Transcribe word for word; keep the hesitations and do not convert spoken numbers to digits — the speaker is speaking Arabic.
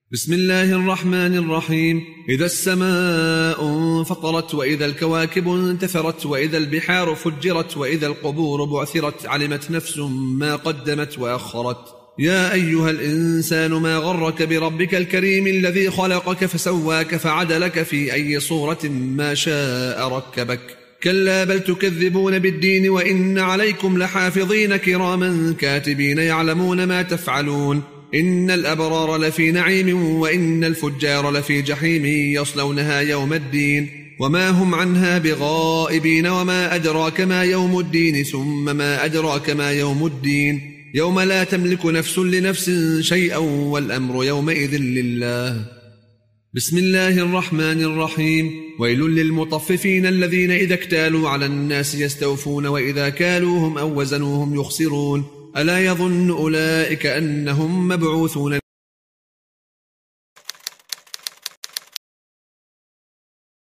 بسم الله الرحمن الرحيم. إذا السماء انفطرت وإذا الكواكب انتثرت وإذا البحار فجرت وإذا القبور بعثرت علمت نفس ما قدمت وأخرت. يا أيها الإنسان ما غرك بربك الكريم الذي خلقك فسواك فعدلك في أي صورة ما شاء ركبك. كلا بل تكذبون بالدين وإن عليكم لحافظين كراما كاتبين يعلمون ما تفعلون. إن الأبرار لفي نعيم وإن الفجار لفي جحيم يصلونها يوم الدين وما هم عنها بغائبين. وما أدراك ما يوم الدين ثم ما أدراك ما يوم الدين يوم لا تملك نفس لنفس شيئا والأمر يومئذ لله. بسم الله الرحمن الرحيم. ويل للمطففين الذين إذا اكتالوا على الناس يستوفون وإذا كالوهم أو وزنوهم يخسرون. ألا يظن أولئك أنهم مبعوثون